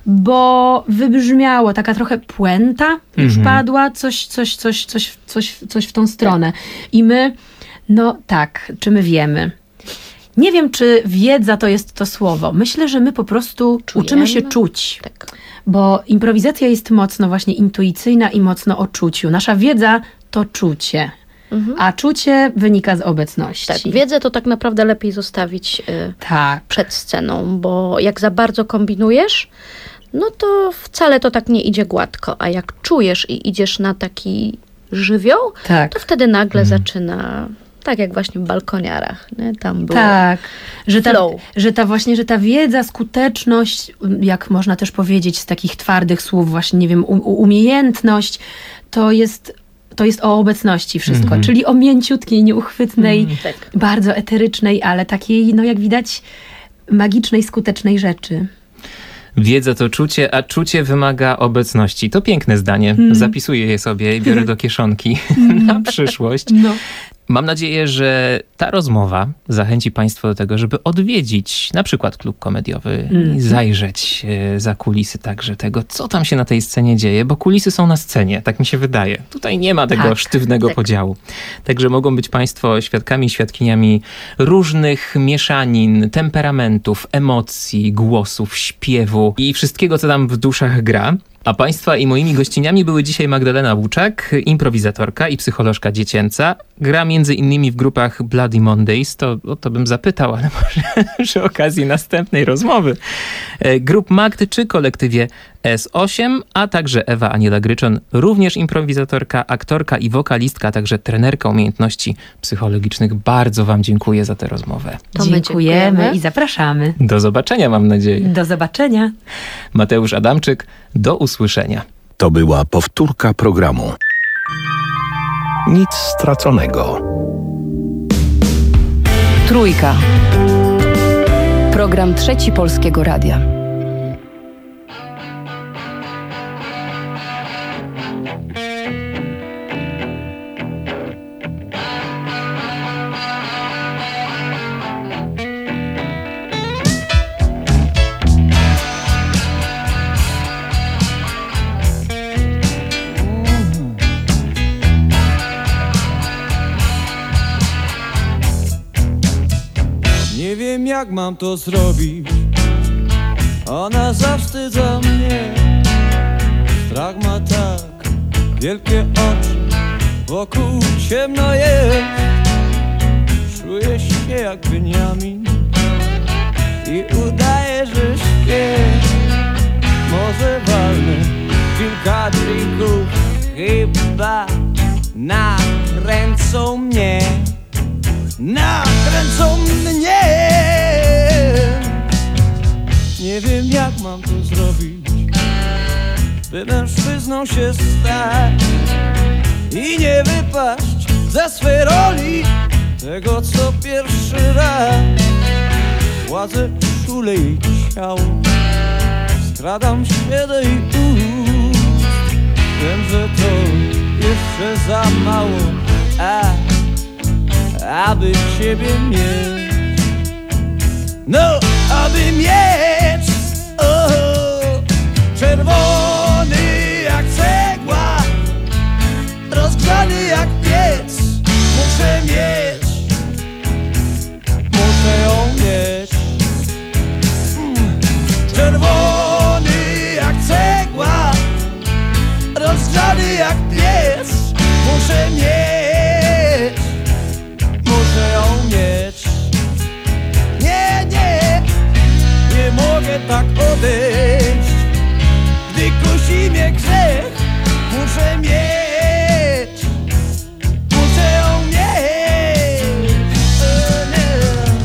bo wybrzmiało, taka trochę puenta już padła, coś, coś, coś, coś, coś, coś w tą stronę. I my, no tak, czy my wiemy? Nie wiem, czy wiedza to jest to słowo. Myślę, że my po prostu Czujemy. uczymy się czuć. Tak. Bo improwizacja jest mocno właśnie intuicyjna i mocno o czuciu. Nasza wiedza to czucie, a czucie wynika z obecności. Tak, wiedzę to tak naprawdę lepiej zostawić y, Tak. przed sceną, bo jak za bardzo kombinujesz, no to wcale to tak nie idzie gładko, a jak czujesz i idziesz na taki żywioł, Tak. to wtedy nagle zaczyna, tak jak właśnie w balkoniarach, nie? Tam było. Tak, że ta, flow. że ta właśnie, że ta wiedza, skuteczność, jak można też powiedzieć z takich twardych słów, właśnie nie wiem, u, umiejętność, to jest, to jest o obecności wszystko, czyli o mięciutkiej, nieuchwytnej, Tak. bardzo eterycznej, ale takiej, no jak widać, magicznej, skutecznej rzeczy. Wiedza to czucie, a czucie wymaga obecności. To piękne zdanie. Zapisuję je sobie i biorę do kieszonki na przyszłość. No. Mam nadzieję, że ta rozmowa zachęci Państwa do tego, żeby odwiedzić na przykład klub komediowy i zajrzeć e, za kulisy także tego, co tam się na tej scenie dzieje, bo kulisy są na scenie, tak mi się wydaje. Tutaj nie ma tego Tak, sztywnego tak. podziału. Także mogą być Państwo świadkami, świadkiniami różnych mieszanin, temperamentów, emocji, głosów, śpiewu i wszystkiego, co tam w duszach gra. A Państwa i moimi gościniami były dzisiaj Magdalena Łuczak, improwizatorka i psycholożka dziecięca. Gra między innymi w grupach Bloody Mondays, to o to bym zapytał, ale może przy okazji następnej rozmowy. Grup Magdy czy kolektywie S osiem, a także Ewa Aniela Gryczon, również improwizatorka, aktorka i wokalistka, a także trenerka umiejętności psychologicznych. Bardzo Wam dziękuję za tę rozmowę. To my Dziękujemy dziękujemy i zapraszamy. Do zobaczenia, mam nadzieję. Do zobaczenia. Mateusz Adamczyk, do usłyszenia. To była powtórka programu. Nic straconego. Trójka. Program Trzeci Polskiego Radia. Nie wiem, jak mam to zrobić. Ona zawstydza mnie. Strach ma tak wielkie oczy, wokół ciemno jest. Czuję się jak Beniamin i udaję, że śpię. Może walnę kilka drinków, chyba nakręcą mnie. Nakręcą mnie. Nie wiem, jak mam to zrobić, by mężczyzną się stać i nie wypaść ze swej roli tego, co pierwszy raz. Władzę czule i ciało, skradam się do jej ust. Wiem, że to jeszcze za mało, a aby Ciebie mieć. No, aby mieć, oh, czerwony jak cegła, rozgrzany jak piec. Muszę mieć, muszę ją mieć. mm. Czerwony jak cegła, rozgrzany jak piec. Muszę mieć, muszę ją mieć. Nie, nie, nie mogę tak odejść, gdy kusi mnie grzech. Muszę mieć, muszę ją mieć. E, nie.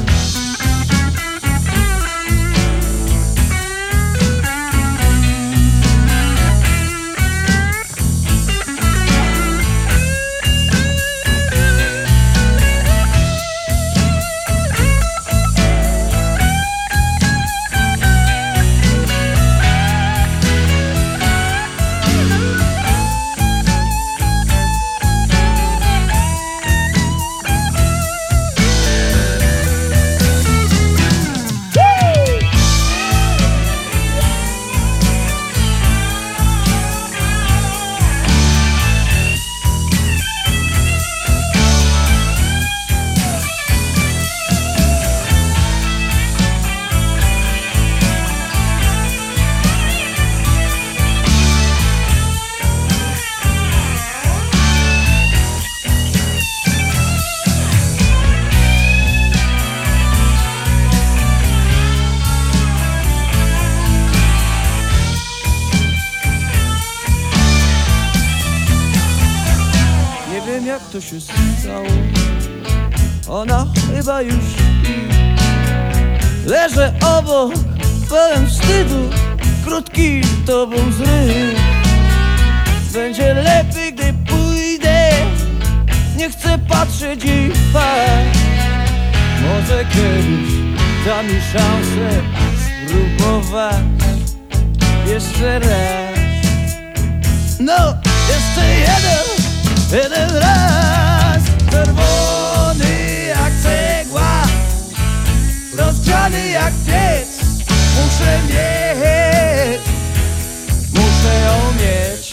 Jak to się stało? Ona chyba już śpi. Leżę obok, pełen wstydu, krótki to był zryw. Będzie lepiej, gdy pójdę, nie chcę patrzeć jej w twarz. Może kiedyś da mi szansę spróbować jeszcze raz. No, jeszcze jeden Jeden raz. Czerwony jak cegła, rozgrzany jak piec. Muszę mieć, muszę ją mieć.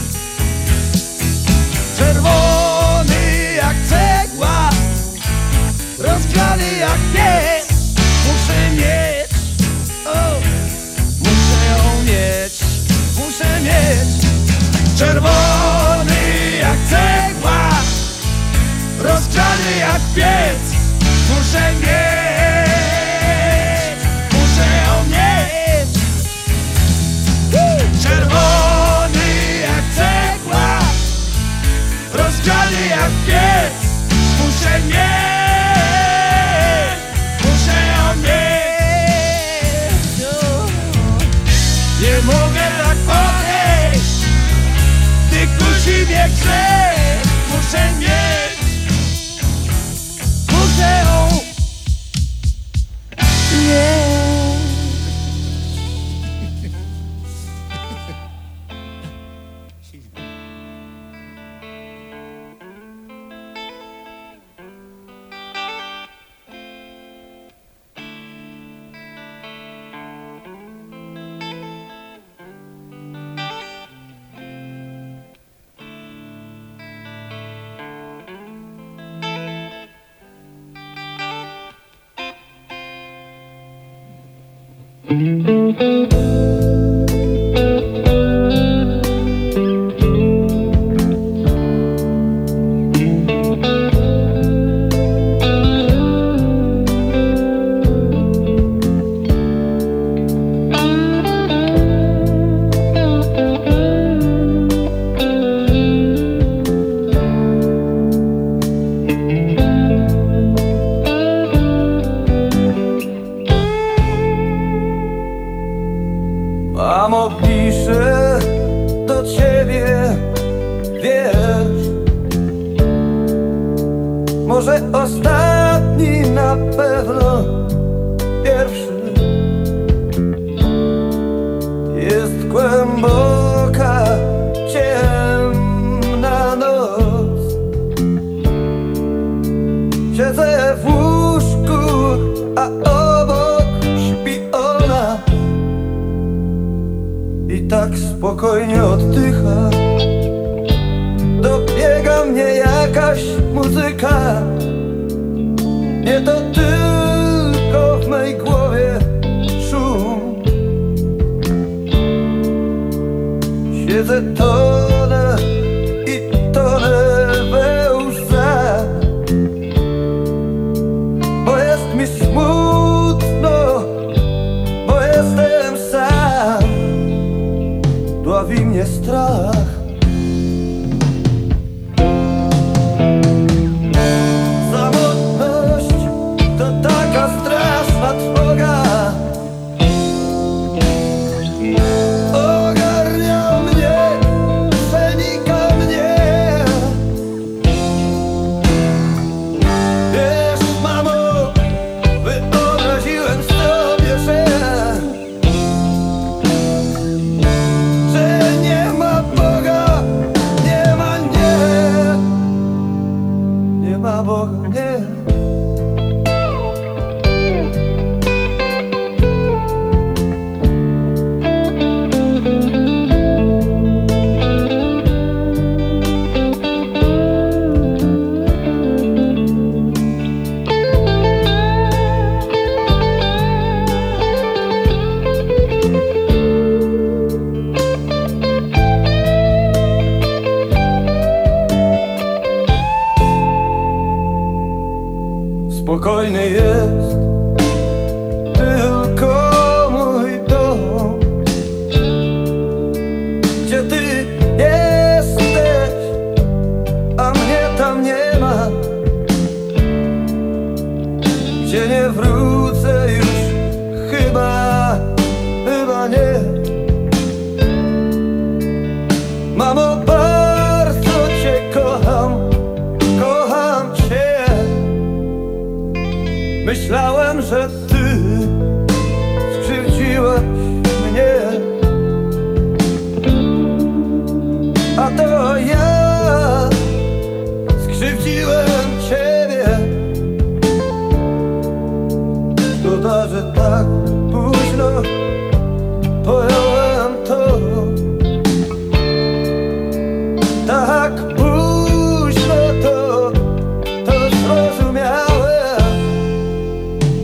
Czerwony jak cegła, rozgrzany jak piec. Muszę mieć, oh, muszę ją mieć. Muszę mieć. piec. Muszę mieć, muszę ją mieć. Czerwony jak cegła, rozgrzany jak piec. Muszę mieć, muszę ją mieć. Nie mogę tak podejść, gdy kusi mnie grzech. Muszę mieć, muszę ją mieć. Mamo, piszę do ciebie, wiesz, może ostatni, na pewno pierwszy. Jest głęboka, ciemna noc. Siedzę w łóżku, a obok śpi ona. I tak spokojnie oddycha. Dobiega mnie jakaś muzyka. Nie to tylko w mej głowie szum. Siedzę, tonę i tonę we łzach, bo jest mi smutno, bo jestem sam. Dławi mnie strach. Samotność to taka straszna trwoga. Ogarnia mnie, przenika mnie. Wiesz, mamo, wyobraziłem sobie, że że nie ma Boga, nie ma, nie, nie ma Boga, nie. Spokojny jest tylko mój dom, gdzie ty jesteś, a mnie tam nie ma, gdzie nie wrócę już chyba, chyba nie. Mamo, bardzo cię kocham, kocham cię. Myślałem, że ty skrzywdziłaś mnie, a to ja skrzywdziłem ciebie. Szkoda, że tak późno pojąłem to. Tak późno to, to zrozumiałem.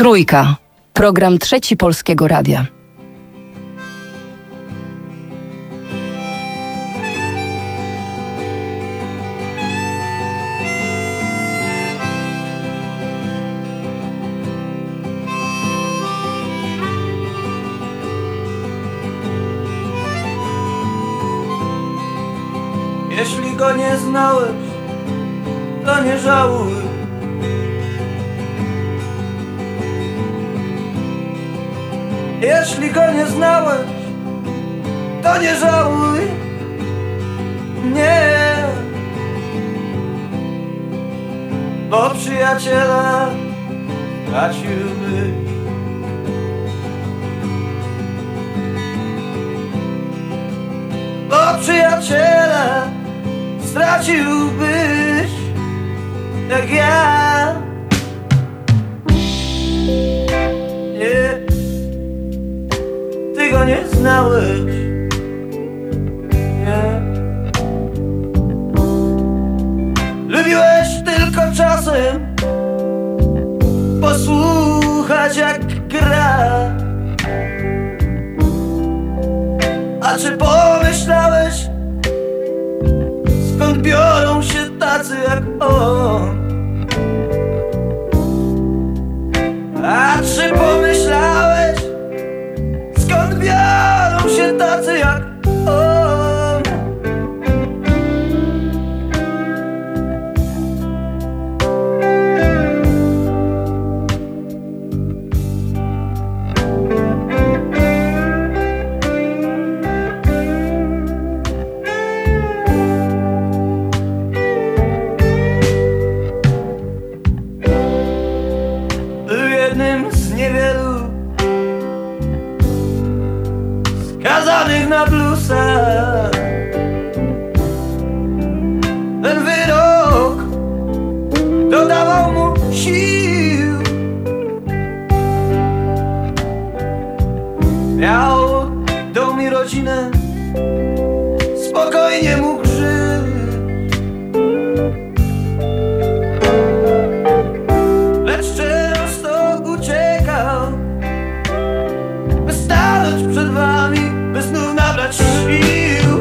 Trójka. Program Trzeci Polskiego Radia. Jeśli go nie znałeś, to nie żałuj. Jeśli go nie znałeś, to nie żałuj. Nie, bo przyjaciela straciłbyś. Bo przyjaciela straciłbyś, jak ja. Nie, ty go nie znałeś. Nie, lubiłeś tylko czasem posłuchać, jak gra. A czy pomyślałeś, skąd biorą się tacy jak on? A czy pomyślałeś, skąd biorą się tacy jak on? Skazanych na bluesa. Ten wyrok dodawał mu sił. Miał dom i rodzinę, spokojnie mógł żyć. Lecz często uciekał, by stanąć przed wami, by znów nabrać sił.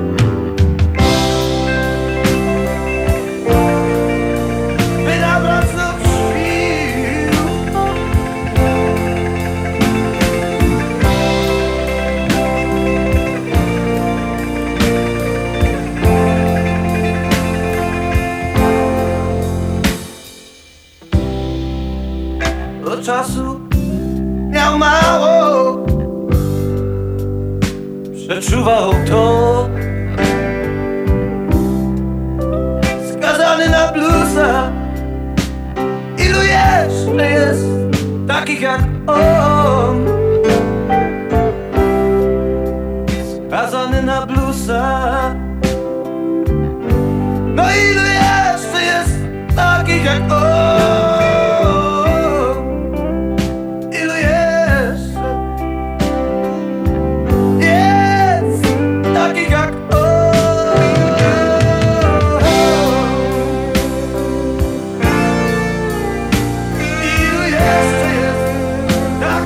By nabrać znów sił. Od czasu miał mało, przeczuwał to. Skazany na bluesa. Ilu jeszcze jest takich jak on? Skazany na bluesa. No ilu jeszcze jest takich jak on? Ilu jeszcze jest takich jak on? Ilu jeszcze jest takich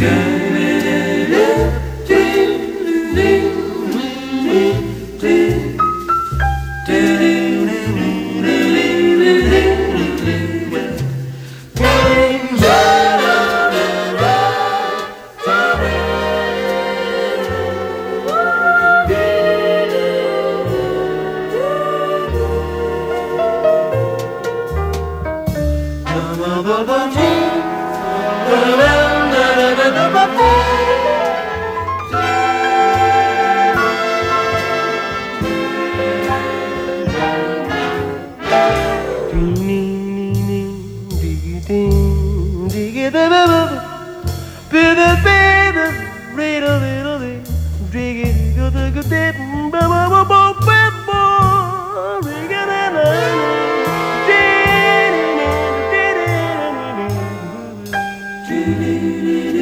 Do